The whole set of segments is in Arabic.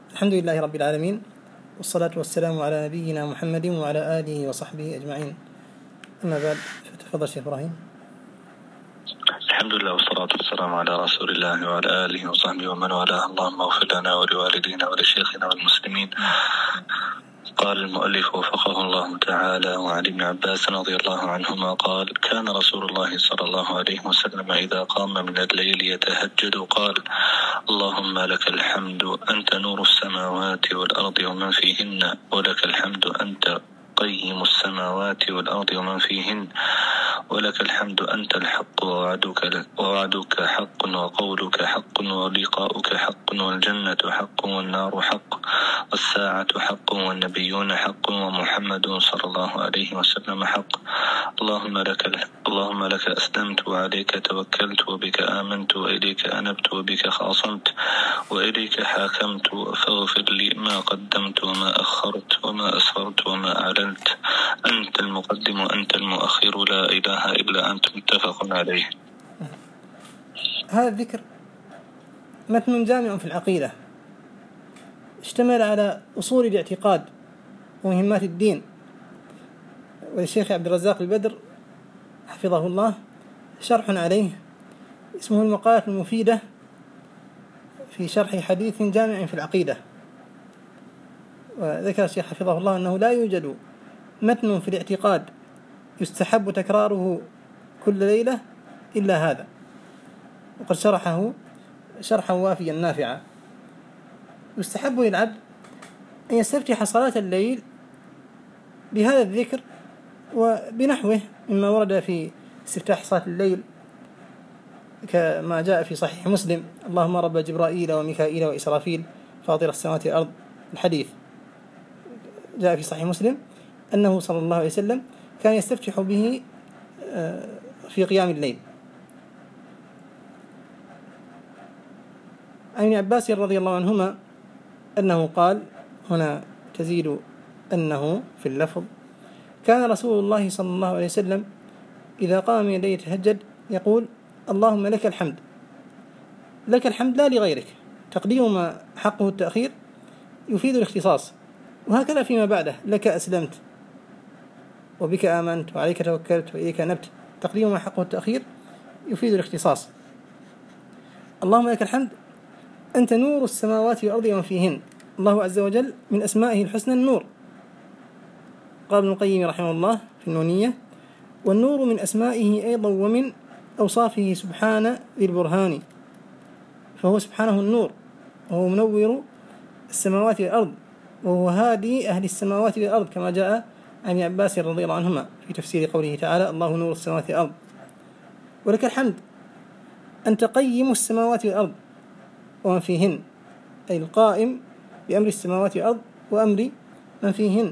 الحمد لله رب العالمين، والصلاة والسلام على نبينا محمد وعلى آله وصحبه أجمعين. أما بعد، فتفضل شيخ إبراهيم. الحمد لله والصلاة والسلام على رسول الله وعلى آله وصحبه ومن والاه. اللهم اغفر لنا ولوالدينا ولشيخنا والمسلمين. قال المؤلف وفقه الله تعالى: وعن ابن عباس رضي الله عنهما قال: كان رسول الله صلى الله عليه وسلم إذا قام من الليل يتهجد قال: اللهم لك الحمد أنت نور السماوات والأرض ومن فيهن، ولك الحمد أنت قيم السماوات والأرض ومن فيهن، ولك الحمد أنت الحق ووعدك حق وقولك حق ولقاؤك حق والجنة حق والنار حق والساعة حق والنبيون حق ومحمد صلى الله عليه وسلم حق. اللهم لك أسلمت وعليك توكلت وبك آمنت وإليك أنبت وبك خاصمت وإليك حاكمت، فاغفر لي ما قدمت وما أخرت وما أسررت وما أعلنت، أنت المقدم وأنت المؤخر، لا إله إلا أنت، متفق عليه. هذا الذكر متن جامع في العقيدة، اشتمل على أصول الاعتقاد ومهمات الدين. وللشيخ عبد الرزاق البدر حفظه الله شرح عليه اسمه المقالات المفيدة في شرح حديث جامع في العقيدة. وذكر الشيخ حفظه الله أنه لا يوجد متن في الاعتقاد يستحب تكراره كل ليلة إلا هذا، وقد شرحه شرحا وافيا نافعا. يستحب للعبد أن يستفتح صلاة الليل بهذا الذكر وبنحوه مما ورد في استفتاح صلاة الليل، كما جاء في صحيح مسلم: اللهم رب جبرائيل وميكائيل وإسرافيل فاطر السماوات والأرض. الحديث جاء في صحيح مسلم أنه صلى الله عليه وسلم كان يستفتح به في قيام الليل. عن ابن عباس رضي الله عنهما أنه قال، هنا تزيد أنه في اللفظ: كان رسول الله صلى الله عليه وسلم إذا قام من الليل يتهجد يقول: اللهم لك الحمد. لك الحمد لا لغيرك، تقديم ما حقه التأخير يفيد الاختصاص، وهكذا فيما بعده: لك أسلمت وبك آمنت وعليك توكلت وإليك أنبت، تقديم ما حقه التأخير يفيد الاختصاص. اللهم لك الحمد أنت نور السماوات والأرض ومن فيهن. الله عز وجل من أسمائه الحسنى النور. قال ابن القيم رحمه الله في النونية: والنور من أسمائه أيضا ومن أوصافه سبحانه ذي البرهان، فهو سبحانه النور، وهو منور السماوات والأرض، وهو هادي أهل السماوات والأرض، كما جاء عن ابن عباس رضي الله عنهما في تفسير قوله تعالى: الله نور السماوات والأرض. ولك الحمد أنت قيم السماوات والأرض ومن فيهن، أي القائم بأمر السماوات والأرض وأمر من فيهن.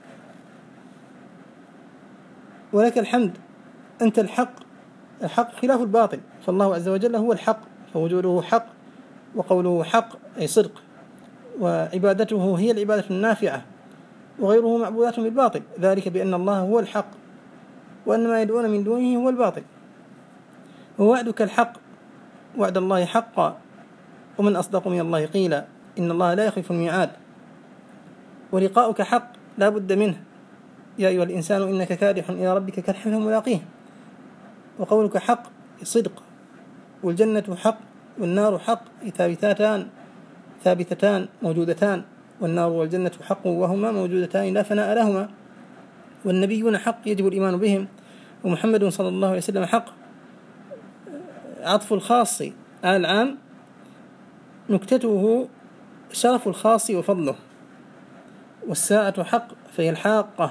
ولك الحمد أنت الحق خلاف الباطل، فالله عز وجل هو الحق، فوجوده حق وقوله حق أي صدق، وعبادته هي العبادة النافعة، وغيره معبودات بالباطل، ذلك بأن الله هو الحق وأن ما يدعون من دونه هو الباطل. ووعدك الحق، وعد الله حقا، ومن أصدق من الله قيلا، إن الله لا يخلف الميعاد. ولقاؤك حق لا بد منه، يا أيها الإنسان إنك كادح إلى ربك كدحا فملاقيه. وقولك حق صدق، والجنة حق والنار حق، ثابتتان موجودتان، والنار والجنة حق وهما موجودتان لا فناء لهما. والنبيون حق يجب الإيمان بهم، ومحمد صلى الله عليه وسلم حق. عطف الخاص على العام نكتته شرف الخاص وفضله. والساعة حق فهي الحاقة.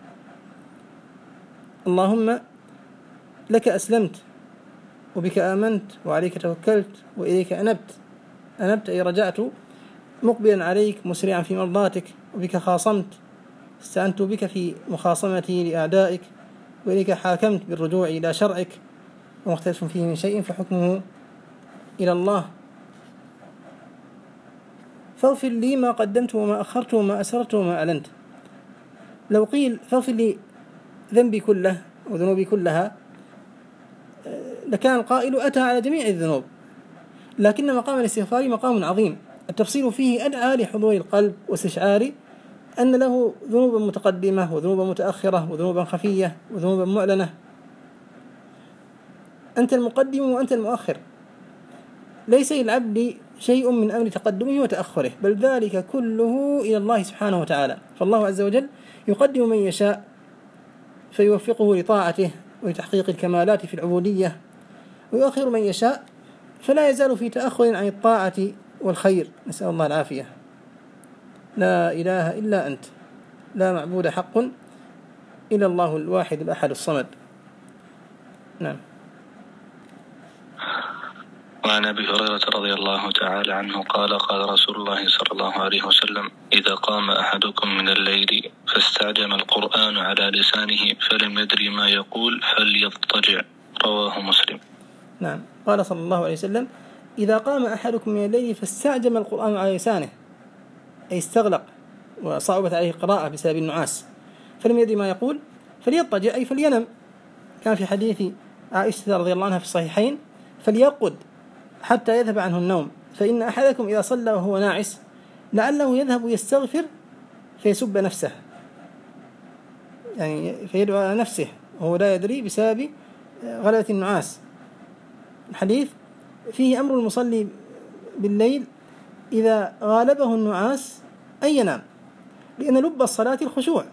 اللهم لك أسلمت وبك آمنت وعليك توكلت وإليك أنبت أي رجعت مقبلا عليك مسرعا في مرضاتك. وبك خاصمت استعنت بك في مخاصمتي لأعدائك. وإليك حاكمت بالرجوع إلى شرعك، ومختلف فيه من شيء فحكمه إلى الله. فاغفر لي ما قدمت وما أخرت وما أسررت وما أعلنت. لو قيل فاغفر لي ذنبي كله وذنوبي كلها لكان القائل أتى على جميع الذنوب، لكن مقام الاستغفار مقام عظيم، التفصيل فيه أدعى لحضور القلب واستشعار أن له ذنوبا متقدمة وذنوبا متأخرة وذنوبا خفية وذنوبا معلنة. أنت المقدم وأنت المؤخر، ليس للعبد شيء من أمر تقدمه وتأخره، بل ذلك كله إلى الله سبحانه وتعالى. فالله عز وجل يقدم من يشاء فيوفقه لطاعته وتحقيق الكمالات في العبودية، ويؤخر من يشاء فلا يزال في تأخر عن الطاعة والخير، نسأل الله العافية. لا إله إلا أنت، لا معبود حق إلا الله الواحد الأحد الصمد. نعم. وعن أبي هريرة رضي الله تعالى عنه قال قال رسول الله صلى الله عليه وسلم: إذا قام أحدكم من الليل فاستعجم القرآن على لسانه فلم يدري ما يقول فليضطجع، رواه مسلم. نعم. قال صلى الله عليه وسلم: إذا قام أحدكم من الليل فاستعجم القرآن على لسانه، أي استغلق وصعبت عليه القراءة بسبب النعاس، فلم يدري ما يقول فليضطجع، أي فلينم. كان في حديث عائشة رضي الله عنها في الصحيحين: فليرقد حتى يذهب عنه النوم، فإن أحدكم إذا صلى وهو ناعس لعله يذهب يستغفر فيسب نفسه، يعني فيدعو على نفسه وهو لا يدري بسبب غلبة النعاس. الحديث فيه أمر المصلي بالليل إذا غالبه النعاس أن ينام، لأن لب الصلاة الخشوع،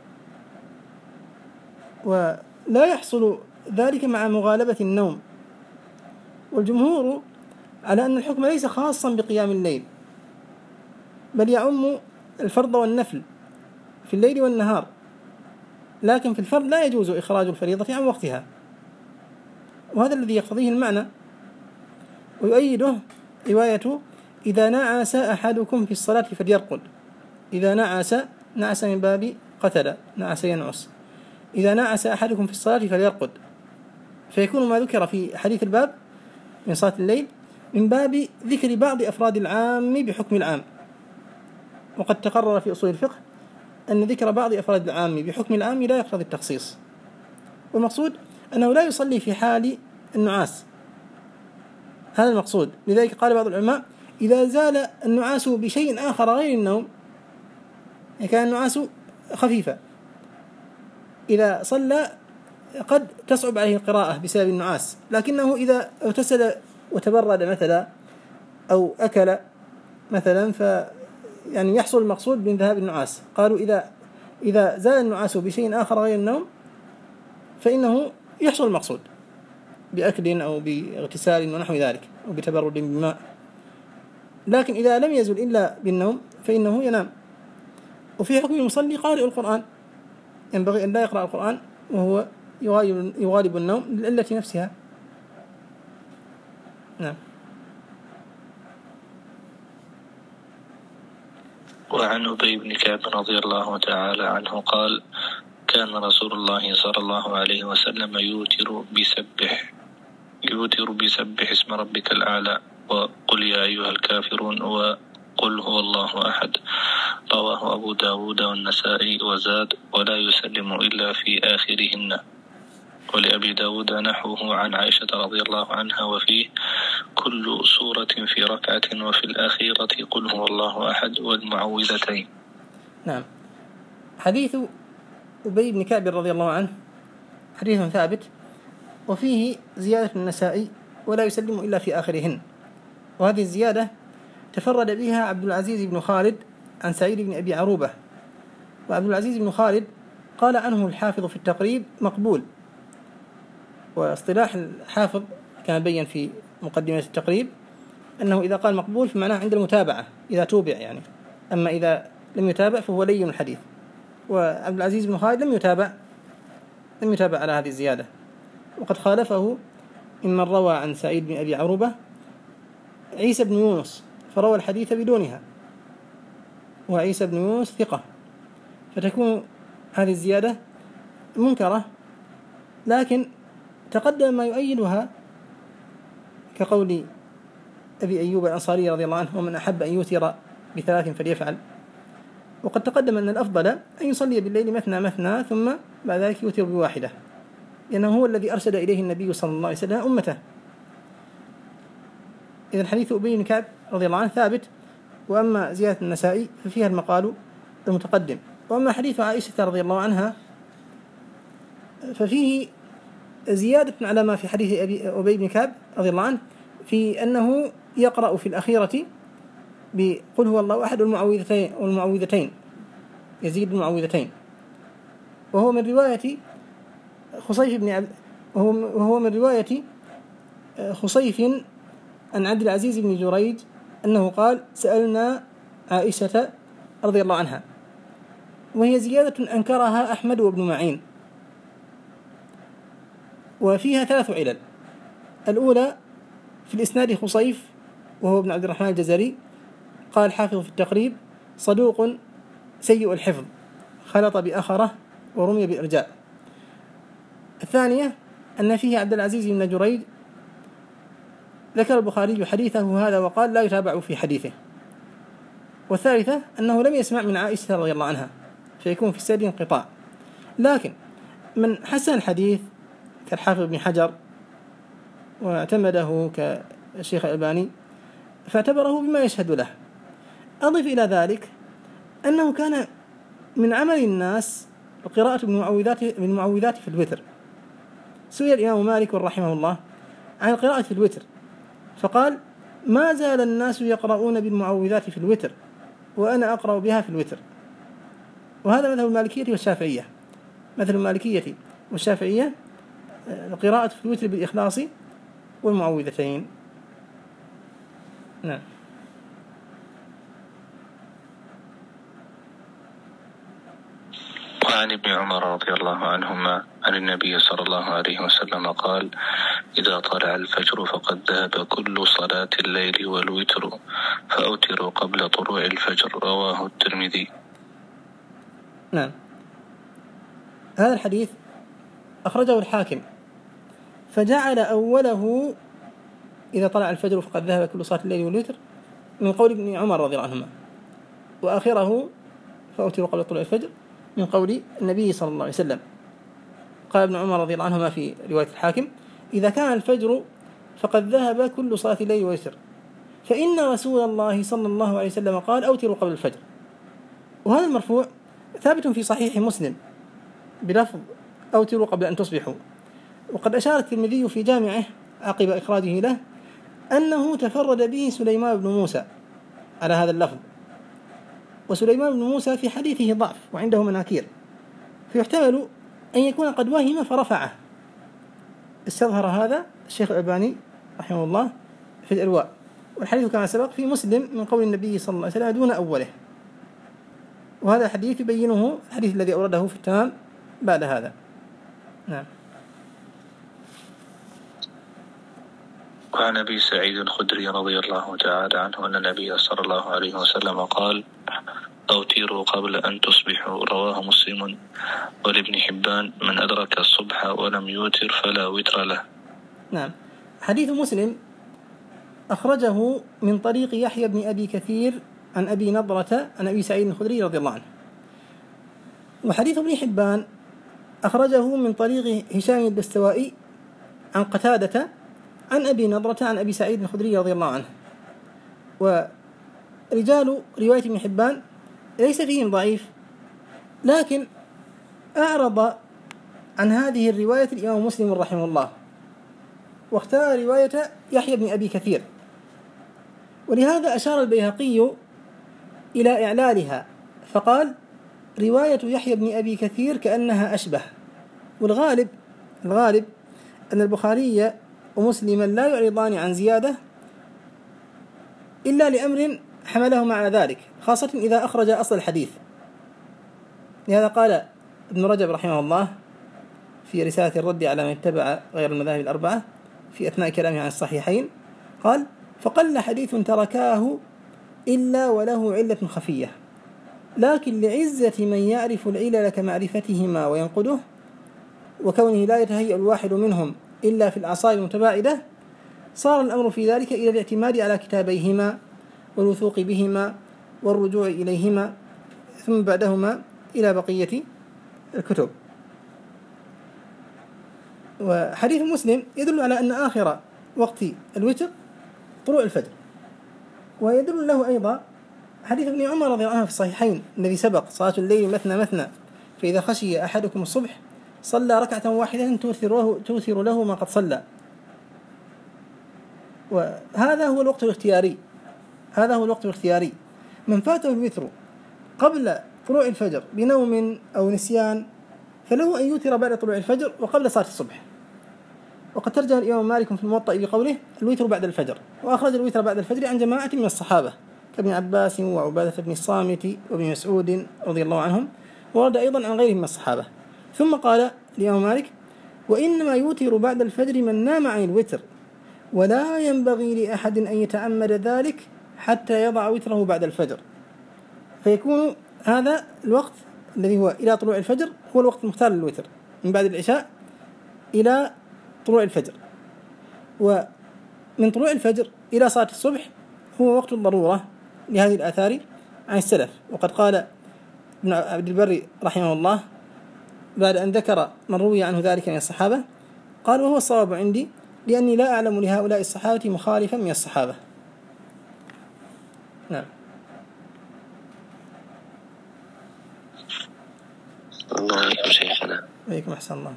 ولا يحصل ذلك مع مغالبة النوم. والجمهور على أن الحكم ليس خاصا بقيام الليل، بل يعم الفرض والنفل في الليل والنهار، لكن في الفرض لا يجوز إخراج الفريضة عن وقتها، وهذا الذي يقتضيه المعنى. ويؤيده رواية: إذا نعس أحدكم في الصلاة فليرقد. إذا نعس من باب قتل، نعس ينعس. إذا نعس أحدكم في الصلاة فليرقد، فيكون ما ذكر في حديث الباب من صلاة الليل من باب ذكر بعض أفراد العام بحكم العام. وقد تقرر في أصول الفقه أن ذكر بعض أفراد العام بحكم العام لا يقتضي التخصيص، والمقصود أنه لا يصلي في حال النعاس، هذا المقصود. لذلك قال بعض العلماء: إذا زال النعاس بشيء آخر غير النوم، يعني كان النعاس خفيفا، إذا صلى قد تصعب عليه القراءة بسبب النعاس، لكنه إذا اغتسل وتبرد مثلا أو أكل مثلا يعني يحصل المقصود من ذهاب النعاس. قالوا إذا زال النعاس بشيء آخر غير النوم فإنه يحصل المقصود بأكل أو باغتسال ونحو ذلك، أو بتبرد بماء. لكن إذا لم يزل إلا بالنوم فإنه ينام. وفي حكم المصلي قارئ القرآن، ينبغي أن لا يقرأ القرآن وهو يغالب النوم للعلة نفسها. نعم. وعن أبي بن كعب رضي الله تعالى عنه قال: كان رسول الله صلى الله عليه وسلم يوتر بسبح اسم ربك الأعلى وقل يا أيها الكافرون وقل هو الله أحد، رواه أبو داود والنسائي وزاد: ولا يسلم إلا في آخرهن. ولأبي داود نحوه عن عائشة رضي الله عنها وفيه: كل سورة في ركعة وفي الأخيرة قل هو الله أحد والمعوذتين. نعم. حديث أبي بن كعب رضي الله عنه حديث ثابت، وفيه زيادة النسائي: ولا يسلم إلا في آخرهن. وهذه الزيادة تفرد بها عبد العزيز بن خالد عن سعيد بن أبي عروبة. وعبد العزيز بن خالد قال عنه الحافظ في التقريب مقبول، واصطلاح الحافظ كما بين في مقدمة التقريب أنه إذا قال مقبول فمعناه عند المتابعة إذا توبع يعني، أما إذا لم يتابع فهو لين الحديث. وعبد العزيز بن خالد لم يتابع على هذه الزيادة، وقد خالفه ممن روى عن سعيد بن أبي عروبة عيسى بن يونس فروى الحديث بدونها، وعيسى بن يونس ثقة، فتكون هذه الزيادة منكرة. لكن تقدم ما يؤيدها كقول أبي أيوب الأنصاري رضي الله عنه: ومن أحب أن يوتر ب3 فليفعل. وقد تقدم أن الأفضل أن يصلي بالليل مثنى مثنى ثم بعد ذلك يوتر ب1، لأنه هو الذي أرشد إليه النبي صلى الله عليه وسلم أمته. إذن حديث أبي بن كعب رضي الله عنه ثابت، وأما زيادة النسائي ففيها المقال المتقدم. وأما حديث عائشة رضي الله عنها ففيه زيادة على ما في حديث أبي بن كعب رضي الله عنه في أنه يقرأ في الأخيرة بقل هو الله أحد والمعوذتين، يزيد المعوذتين، وهو من رواية خصيف عن عبد العزيز بن جريج أنه قال: سألنا عائشة رضي الله عنها، وهي زيادة أنكرها أحمد وابن معين، وفيها 3 علل. الأولى في الإسناد خصيف وهو ابن عبد الرحمن الجزري، قال حافظ في التقريب: صدوق سيء الحفظ، خلط بأخره ورمي بإرجاء. الثانية أن فيه عبد العزيز بن جريج، ذكر البخاري حديثه هذا وقال: لا يتابع في حديثه. والثالثة أنه لم يسمع من عائشة رضي الله عنها، فيكون في السند انقطاع. لكن من حسن الحديث كالحافظ بن حجر واعتمده كالشيخ الألباني فاعتبره بما يشهد له. أضف إلى ذلك أنه كان من عمل الناس قراءة بالمعوذات في الوتر. سئل الإمام مالك رحمه الله عن القراءة في الوتر فقال: ما زال الناس يقرؤون بالمعوذات في الوتر وأنا أقرأ بها في الوتر. وهذا مثل المالكية والشافعية. مثل المالكية والشافعية القراءة في الوتر بالإخلاص والمعوذتين. نعم. وعن ابن عمر رضي الله عنهما عن النبي صلى الله عليه وسلم قال: إذا طلع الفجر فقد ذهب كل صلاة الليل والوتر فأوتروا قبل طلوع الفجر. رواه الترمذي. نعم. هذا الحديث أخرجه الحاكم فجعل أوله إذا طلع الفجر فقد ذهب كل صلاة الليل والوتر من قول ابن عمر رضي الله عنهما، وآخره فأوتروا قبل طلوع الفجر من قول النبي صلى الله عليه وسلم. قال ابن عمر رضي الله عنهما في رواية الحاكم: إذا كان الفجر فقد ذهب كل صلاة الليل والوتر، فإن رسول الله صلى الله عليه وسلم قال: أوتروا قبل الفجر. وهذا المرفوع ثابت في صحيح مسلم بلفظ: أوتروا قبل أن تصبحوا. وقد أشار الترمذي في جامعه عقب إخراجه له أنه تفرد به سليمان بن موسى على هذا اللفظ، وسليمان بن موسى في حديثه ضعف وعنده مناكير، فيحتمل أن يكون قد وهم فرفعه. استظهر هذا الشيخ الألباني رحمه الله في الإرواء، والحديث كما سبق في مسلم من قول النبي صلى الله عليه وسلم دون أوله. وهذا الحديث يبينه الحديث الذي أورده في التمام بعد هذا. نعم. وعن أبي سعيد الخدري رضي الله تعالى عنه أن النبي صلى الله عليه وسلم قال: أوتروا قبل أن تصبحوا. رواه مسلم ولابن حبان: من أدرك الصبح ولم يوتر فلا وتر له. نعم. حديث مسلم أخرجه من طريق يحيى بن أبي كثير عن أبي نضرة عن أبي سعيد الخدري رضي الله عنه. وحديث ابن حبان أخرجه من طريق هشام الدستوائي عن قتادة عن أبي نضرة عن أبي سعيد الخدري رضي الله عنه. ورجال رواية ابن حبان ليس فيهم ضعيف، لكن أعرض عن هذه الرواية الإمام مسلم رحمه الله، واختار رواية يحيى بن أبي كثير، ولهذا أشار البيهقي إلى إعلالها فقال: رواية يحيى بن أبي كثير كأنها أشبه. والغالب أن البخاري ومسلما لا يعرضان عن زيادة إلا لأمر حملهما على ذلك، خاصة إذا أخرج أصل الحديث. لهذا قال ابن رجب رحمه الله في رسالة الرد على من اتبع غير المذاهب الأربعة في أثناء كلامه عن الصحيحين، قال: فقل حديث تركاه إلا وله علة خفية، لكن لعزة من يعرف العلل كمعرفتهما وينقده، وكونه لا يتهيأ الواحد منهم إلا في الأعصاب المتباعدة، صار الأمر في ذلك إلى الاعتماد على كتابيهما والوثوق بهما والرجوع إليهما، ثم بعدهما إلى بقية الكتب. وحديث مسلم يدل على أن آخر وقت الوتر طلوع الفجر، ويدل له أيضا حديث ابن عمر رضي الله عنه في الصحيحين الذي سبق: صلاة الليل مثنى مثنى، فإذا خشي أحدكم الصبح صلى ركعة واحدة توثر له ما قد صلى. وهذا هو الوقت الاختياري، هذا هو الوقت الاختياري. من فاته الوتر قبل طلوع الفجر بنوم أو نسيان فله أن يوتر بعد طلوع الفجر وقبل صلاة الصبح. وقد ترجم الإمام مالك في الموطأ بقوله: الوتر بعد الفجر، وأخرج الوتر بعد الفجر عن جماعة من الصحابة كابن عباس وعبادة بن الصامت وابن مسعود رضي الله عنهم، ورد أيضا عن غيرهم من الصحابة. ثم قال الإمام مالك: وإنما يوتر بعد الفجر من نام عن الوتر، ولا ينبغي لأحد أن يتعمد ذلك حتى يضع وتره بعد الفجر. فيكون هذا الوقت الذي هو إلى طلوع الفجر هو الوقت المختار للوتر، من بعد العشاء إلى طلوع الفجر. ومن طلوع الفجر إلى صلاة الصبح هو وقت الضرورة لهذه الآثار عن السلف. وقد قال ابن عبد البر رحمه الله بعد أن ذكر من روي عنه ذلك من الصحابة، قال: وهو الصواب عندي لأني لا أعلم لهؤلاء الصحابة مخالفا من الصحابة. نعم. الله عليكم شيخنا. عليكم أحسن الله.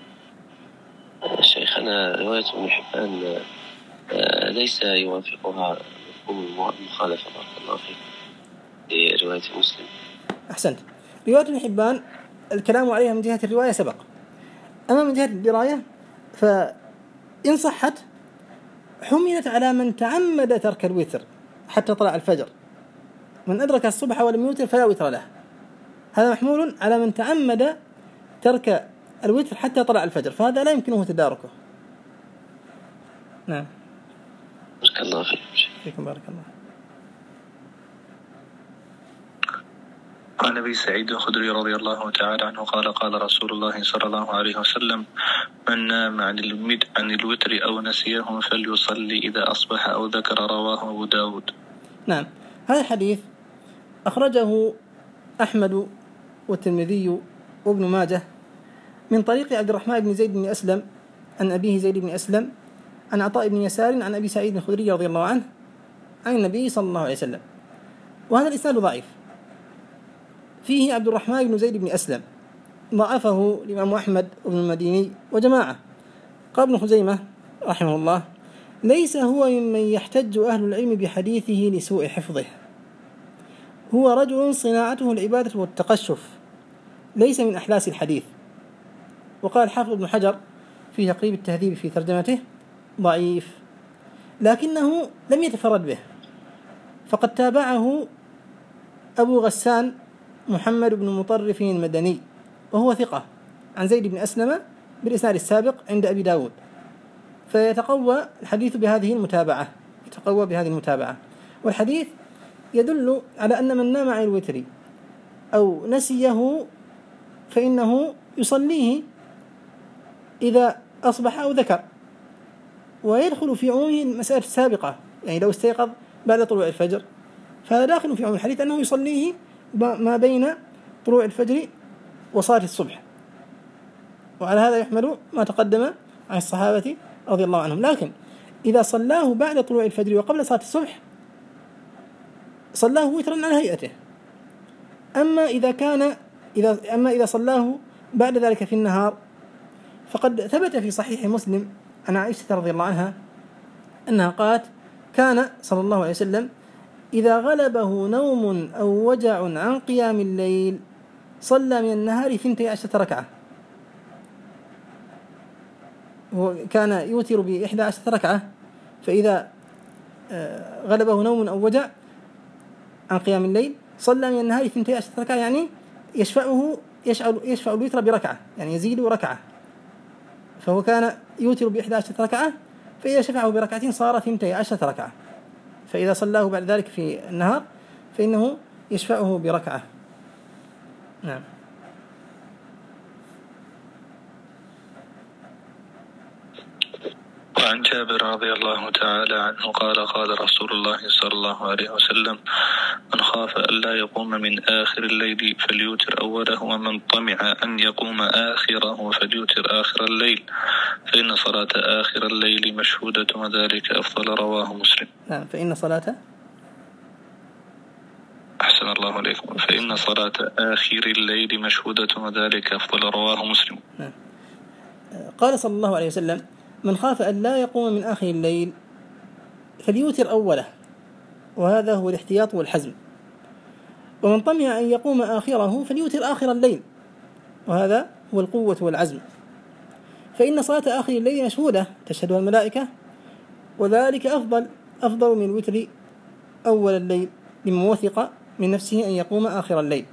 شيخنا، رواية ابن حبان ليس يوافقها مفهوم المخالفة بارك الله فيك لرواية مسلم. أحسنت. رواية ابن حبان الكلام عليها من جهة الرواية سبق، أما من جهة الدراية فإن صحت حملت على من تعمد ترك الوتر حتى طلع الفجر. من أدرك الصبح ولم يوتر فلا وتر له، هذا محمول على من تعمد ترك الوتر حتى طلع الفجر، فهذا لا يمكنه تداركه. نعم. بارك الله فيكم. بارك الله. عن أبي سعيد الخدري رضي الله تعالى عنه قال: قال رسول الله صلى الله عليه وسلم: من نام عن الوتر أو نسيه فليصلي إذا أصبح أو ذكر. رواه أبو داود. نعم. هذا الحديث أخرجه أحمد والترمذي وابن ماجه من طريق عبد الرحمن بن زيد بن أسلم عن أبيه زيد بن أسلم عن عطاء بن يسار عن أبي سعيد الخدري رضي الله عنه عن النبي صلى الله عليه وسلم. وهذا الإسناد ضعيف، فيه عبد الرحمن بن زيد بن أسلم، ضعفه الإمام أحمد بن المديني وجماعة. قال ابن خزيمة رحمه الله: ليس هو ممن يحتج أهل العلم بحديثه لسوء حفظه، هو رجل صناعته العبادة والتقشف، ليس من أحلاس الحديث. وقال حافظ ابن حجر في تقريب التهذيب في ترجمته: ضعيف، لكنه لم يتفرد به، فقد تابعه أبو غسان محمد بن مطرف المدني وهو ثقة عن زيد بن أسلم بالإسناد السابق عند أبي داود، فيتقوى الحديث بهذه المتابعة. والحديث يدل على أن من نام عن الوتر أو نسيه فإنه يصليه إذا أصبح أو ذكر، ويدخل في عمومه المسألة السابقة، يعني لو استيقظ بعد طلوع الفجر فهذا داخل في عموم الحديث أنه يصليه ما بين طلوع الفجر وصلاة الصبح. وعلى هذا يحمل ما تقدم عن الصحابة رضي الله عنهم. لكن إذا صلاه بعد طلوع الفجر وقبل صلاة الصبح صلاه وترا على هيئته. أما إذا صلاه بعد ذلك في النهار فقد ثبت في صحيح مسلم عن عائشة رضي الله عنها أنها قالت: كان صلى الله عليه وسلم إذا غلبه نوم أو وجع عن قيام الليل صلى من النهار 12 ركعة. وكان يوتر ب11 ركعة، فإذا غلبه نوم أو وجع عن قيام الليل صلى من النهار 12 ركعة، يعني يشفع الوتر بركعة، يعني يزيد ركعة. فهو كان يوتر ب11 ركعة، فإذا شفعه بركعتين صار 12 ركعة، فإذا صلاه بعد ذلك في النهار فإنه يشفعه بركعة. نعم. وعن جابر رضي الله تعالى عنه قال: قال رسول الله صلى الله عليه وسلم: من خاف ألا يقوم من آخر الليل فليوتر أوله، ومن طمع أن يقوم آخره فليوتر آخر الليل، فإن صلاة آخر الليل مشهودة وذلك أفضل. رواه مسلم. فإن صلاة أحسن الله عليكم. فإن صلاة آخر الليل مشهودة وذلك أفضل، رواه مسلم. قال صلى الله عليه وسلم: من خاف أن لا يقوم من آخر الليل فليوتر أوله، وهذا هو الاحتياط والحزم. ومن طمع أن يقوم آخره فليوتر آخر الليل، وهذا هو القوة والعزم. فإن صلاة آخر الليل مشهودة تشهدها الملائكة، وذلك أفضل من الوتر أول الليل، لمن وثق من نفسه أن يقوم آخر الليل.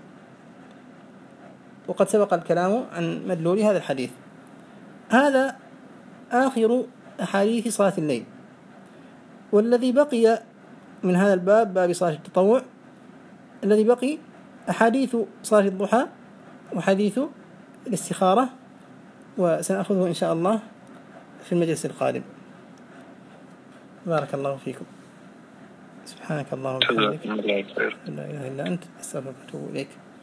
وقد سبق الكلام عن مدلول هذا الحديث. هذا آخر أحاديث صلاة الليل، والذي بقي من هذا الباب باب صلاة التطوع، الذي بقي أحاديث صلاة الضحى وحديث الاستخارة، وسنأخذه إن شاء الله في المجلس القادم. بارك الله فيكم. سبحانك اللهم وبحمدك، لا إله إلا أنت، أستغفرك وأتوب إليك.